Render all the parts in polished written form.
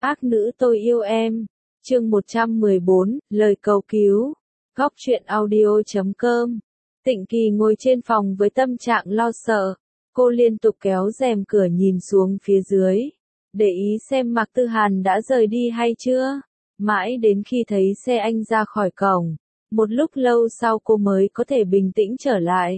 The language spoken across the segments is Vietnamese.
Ác nữ tôi yêu em. Chương 114, lời cầu cứu. Góc truyện audio.com. Tịnh Kỳ ngồi trên phòng với tâm trạng lo sợ. Cô liên tục kéo rèm cửa nhìn xuống phía dưới, để ý xem Mạc Tư Hàn đã rời đi hay chưa. Mãi đến khi thấy xe anh ra khỏi cổng, một lúc lâu sau cô mới có thể bình tĩnh trở lại.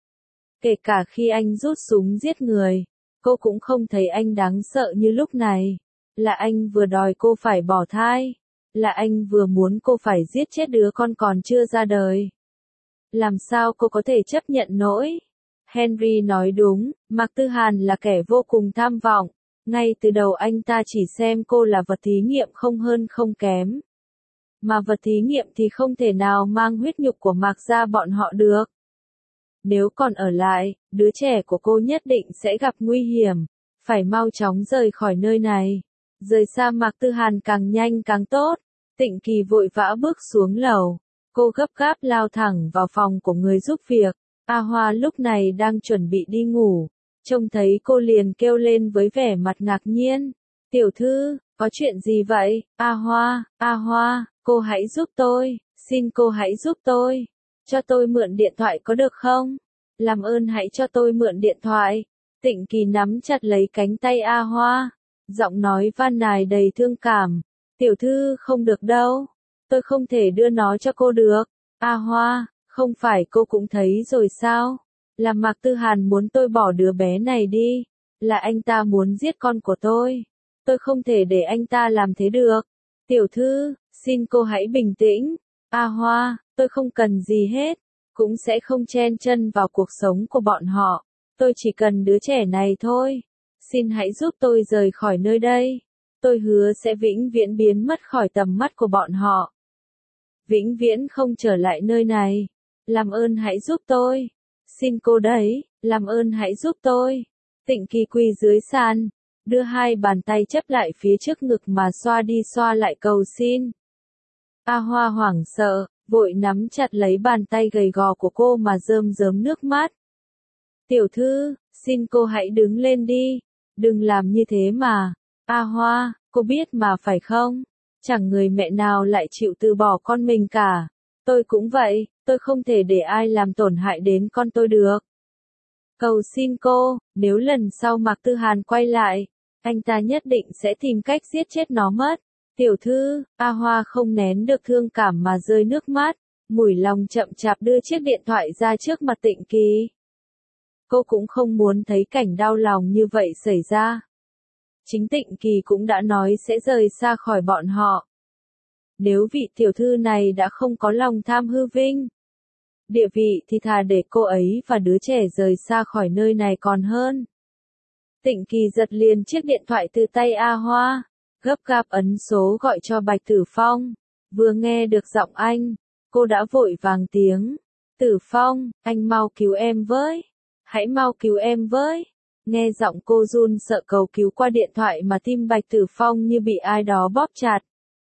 Kể cả khi anh rút súng giết người, cô cũng không thấy anh đáng sợ như lúc này. Là anh vừa đòi cô phải bỏ thai. Là anh vừa muốn cô phải giết chết đứa con còn chưa ra đời. Làm sao cô có thể chấp nhận nổi? Henry nói đúng, Mạc Tư Hàn là kẻ vô cùng tham vọng. Ngay từ đầu anh ta chỉ xem cô là vật thí nghiệm không hơn không kém. Mà vật thí nghiệm thì không thể nào mang huyết nhục của Mạc gia bọn họ được. Nếu còn ở lại, đứa trẻ của cô nhất định sẽ gặp nguy hiểm. Phải mau chóng rời khỏi nơi này. Rời xa Mạc Tư Hàn càng nhanh càng tốt. Tịnh Kỳ vội vã bước xuống lầu. Cô gấp gáp lao thẳng vào phòng của người giúp việc. A Hoa lúc này đang chuẩn bị đi ngủ. Trông thấy cô liền kêu lên với vẻ mặt ngạc nhiên. Tiểu thư, có chuyện gì vậy? A Hoa, cô hãy giúp tôi. Xin cô hãy giúp tôi. Cho tôi mượn điện thoại có được không? Làm ơn hãy cho tôi mượn điện thoại. Tịnh Kỳ nắm chặt lấy cánh tay A Hoa. Giọng nói van nài đầy thương cảm. Tiểu thư không được đâu. Tôi không thể đưa nó cho cô được. A Hoa, không phải cô cũng thấy rồi sao? Là Mạc Tư Hàn muốn tôi bỏ đứa bé này đi. Là anh ta muốn giết con của tôi. Tôi không thể để anh ta làm thế được. Tiểu thư, xin cô hãy bình tĩnh. A Hoa, tôi không cần gì hết. Cũng sẽ không chen chân vào cuộc sống của bọn họ. Tôi chỉ cần đứa trẻ này thôi. Xin hãy giúp tôi rời khỏi nơi đây. Tôi hứa sẽ vĩnh viễn biến mất khỏi tầm mắt của bọn họ. Vĩnh viễn không trở lại nơi này. Làm ơn hãy giúp tôi. Xin cô đấy, làm ơn hãy giúp tôi. Tịnh Kỳ quỳ dưới sàn, đưa hai bàn tay chấp lại phía trước ngực mà xoa đi xoa lại cầu xin. A Hoa hoảng sợ, vội nắm chặt lấy bàn tay gầy gò của cô mà rơm rớm nước mắt. Tiểu thư, xin cô hãy đứng lên đi. Đừng làm như thế mà. A Hoa, cô biết mà phải không? Chẳng người mẹ nào lại chịu từ bỏ con mình cả. Tôi cũng vậy, tôi không thể để ai làm tổn hại đến con tôi được. Cầu xin cô, nếu lần sau Mạc Tư Hàn quay lại, anh ta nhất định sẽ tìm cách giết chết nó mất. Tiểu thư, A Hoa không nén được thương cảm mà rơi nước mắt, mủi lòng chậm chạp đưa chiếc điện thoại ra trước mặt Tịnh Kỳ. Cô cũng không muốn thấy cảnh đau lòng như vậy xảy ra. Chính Tịnh Kỳ cũng đã nói sẽ rời xa khỏi bọn họ. Nếu vị tiểu thư này đã không có lòng tham hư vinh, địa vị thì thà để cô ấy và đứa trẻ rời xa khỏi nơi này còn hơn. Tịnh Kỳ giật liền chiếc điện thoại từ tay A Hoa, gấp gáp ấn số gọi cho Bạch Tử Phong. Vừa nghe được giọng anh, cô đã vội vàng tiếng. Tử Phong, anh mau cứu em với. Hãy mau cứu em với. Nghe giọng cô run sợ cầu cứu qua điện thoại mà tim Bạch Tử Phong như bị ai đó bóp chặt.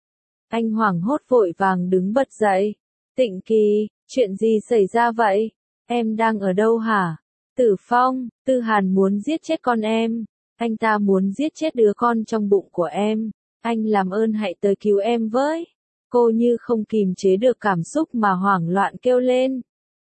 Anh hoảng hốt vội vàng đứng bật dậy. Tịnh Kỳ, chuyện gì xảy ra vậy? Em đang ở đâu hả? Tử Phong, Tư Hàn muốn giết chết con em. Anh ta muốn giết chết đứa con trong bụng của em. Anh làm ơn hãy tới cứu em với. Cô như không kìm chế được cảm xúc mà hoảng loạn kêu lên.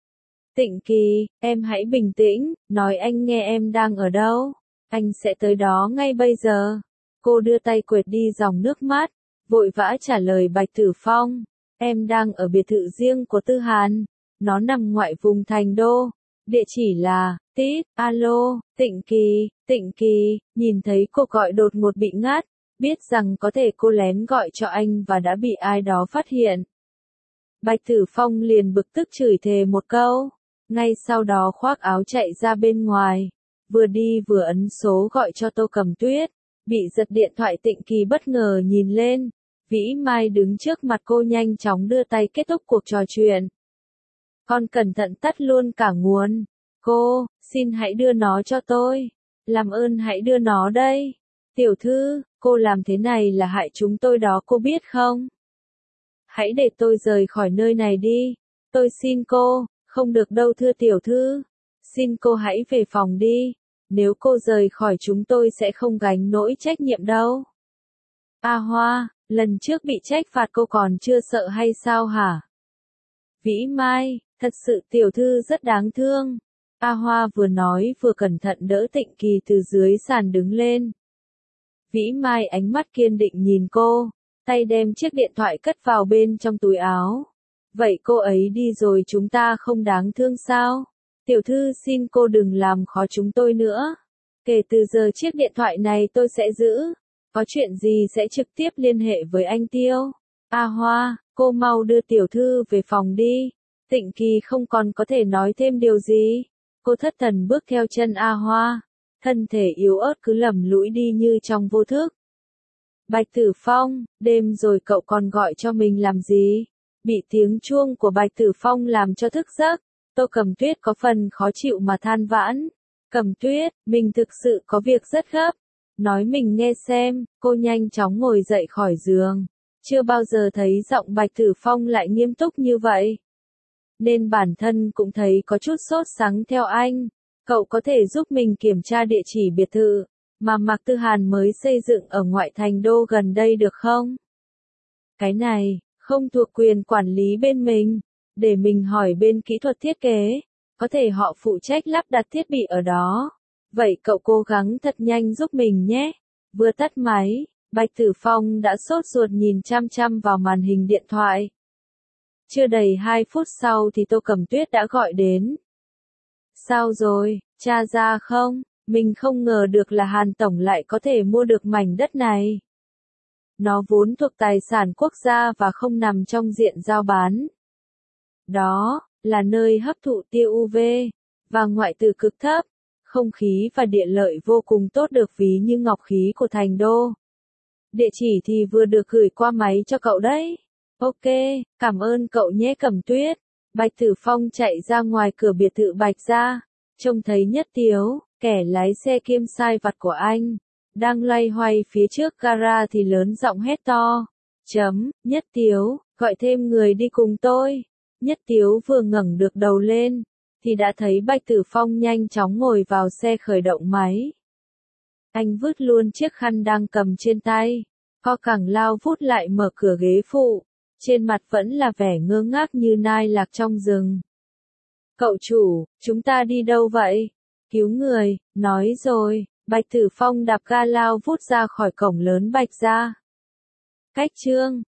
Tịnh Kỳ, em hãy bình tĩnh, nói anh nghe em đang ở đâu. Anh sẽ tới đó ngay bây giờ. Cô đưa tay quệt đi dòng nước mắt, vội vã trả lời Bạch Tử Phong. Em đang ở biệt thự riêng của Tư Hàn. Nó nằm ngoại vùng thành đô. Địa chỉ là, alo, Tịnh Kỳ, nhìn thấy cuộc gọi đột ngột bị ngắt, biết rằng có thể cô lén gọi cho anh và đã bị ai đó phát hiện. Bạch Tử Phong liền bực tức chửi thề một câu, ngay sau đó khoác áo chạy ra bên ngoài, vừa đi vừa ấn số gọi cho Tô Cầm Tuyết. Bị giật điện thoại Tịnh Kỳ bất ngờ nhìn lên, Vĩ Mai đứng trước mặt cô nhanh chóng đưa tay kết thúc cuộc trò chuyện. Con cẩn thận tắt luôn cả nguồn. Cô, xin hãy đưa nó cho tôi. Làm ơn hãy đưa nó đây. Tiểu thư, cô làm thế này là hại chúng tôi đó cô biết không? Hãy để tôi rời khỏi nơi này đi. Tôi xin cô, không được đâu thưa tiểu thư. Xin cô hãy về phòng đi. Nếu cô rời khỏi chúng tôi sẽ không gánh nỗi trách nhiệm đâu. A Hoa, lần trước bị trách phạt cô còn chưa sợ hay sao hả? Vĩ Mai, thật sự tiểu thư rất đáng thương. A Hoa vừa nói vừa cẩn thận đỡ Tịnh Kỳ từ dưới sàn đứng lên. Vĩ Mai ánh mắt kiên định nhìn cô, tay đem chiếc điện thoại cất vào bên trong túi áo. Vậy cô ấy đi rồi chúng ta không đáng thương sao? Tiểu thư xin cô đừng làm khó chúng tôi nữa. Kể từ giờ chiếc điện thoại này tôi sẽ giữ. Có chuyện gì sẽ trực tiếp liên hệ với anh Tiêu. A Hoa, cô mau đưa tiểu thư về phòng đi. Tịnh Kỳ không còn có thể nói thêm điều gì. Cô thất thần bước theo chân A Hoa. Thân thể yếu ớt cứ lầm lũi đi như trong vô thức. Bạch Tử Phong, đêm rồi cậu còn gọi cho mình làm gì? Bị tiếng chuông của Bạch Tử Phong làm cho thức giấc. Tô Cẩm Tuyết có phần khó chịu mà than vãn. Cẩm Tuyết, mình thực sự có việc rất gấp. Nói mình nghe xem, cô nhanh chóng ngồi dậy khỏi giường. Chưa bao giờ thấy giọng Bạch Tử Phong lại nghiêm túc như vậy. Nên bản thân cũng thấy có chút sốt sắng theo anh. Cậu có thể giúp mình kiểm tra địa chỉ biệt thự mà Mạc Tư Hàn mới xây dựng ở ngoại thành đô gần đây được không? Cái này, không thuộc quyền quản lý bên mình. Để mình hỏi bên kỹ thuật thiết kế. Có thể họ phụ trách lắp đặt thiết bị ở đó. Vậy cậu cố gắng thật nhanh giúp mình nhé. Vừa tắt máy, Bạch Tử Phong đã sốt ruột nhìn chăm chăm vào màn hình điện thoại. Chưa đầy 2 phút sau thì Tô Cẩm Tuyết đã gọi đến. Sao rồi, tra ra không? Mình không ngờ được là Hàn Tổng lại có thể mua được mảnh đất này. Nó vốn thuộc tài sản quốc gia và không nằm trong diện giao bán. Đó là nơi hấp thụ tia UV và ngoại tử cực thấp, không khí và địa lợi vô cùng tốt được ví như ngọc khí của thành đô. Địa chỉ thì vừa được gửi qua máy cho cậu đấy. Ok, cảm ơn cậu nhé Cẩm Tuyết. Bạch Tử Phong chạy ra ngoài cửa biệt thự Bạch gia, trông thấy Nhất Tiếu, kẻ lái xe kiêm sai vặt của anh, đang loay hoay phía trước gara thì lớn giọng hét to. Nhất Tiếu, gọi thêm người đi cùng tôi. Nhất Tiếu vừa ngẩng được đầu lên, thì đã thấy Bạch Tử Phong nhanh chóng ngồi vào xe khởi động máy. Anh vứt luôn chiếc khăn đang cầm trên tay, co cẳng lao vút lại mở cửa ghế phụ, trên mặt vẫn là vẻ ngơ ngác như nai lạc trong rừng. Cậu chủ, chúng ta đi đâu vậy? Cứu người, nói rồi, Bạch Tử Phong đạp ga lao vút ra khỏi cổng lớn Bạch gia. Cách chương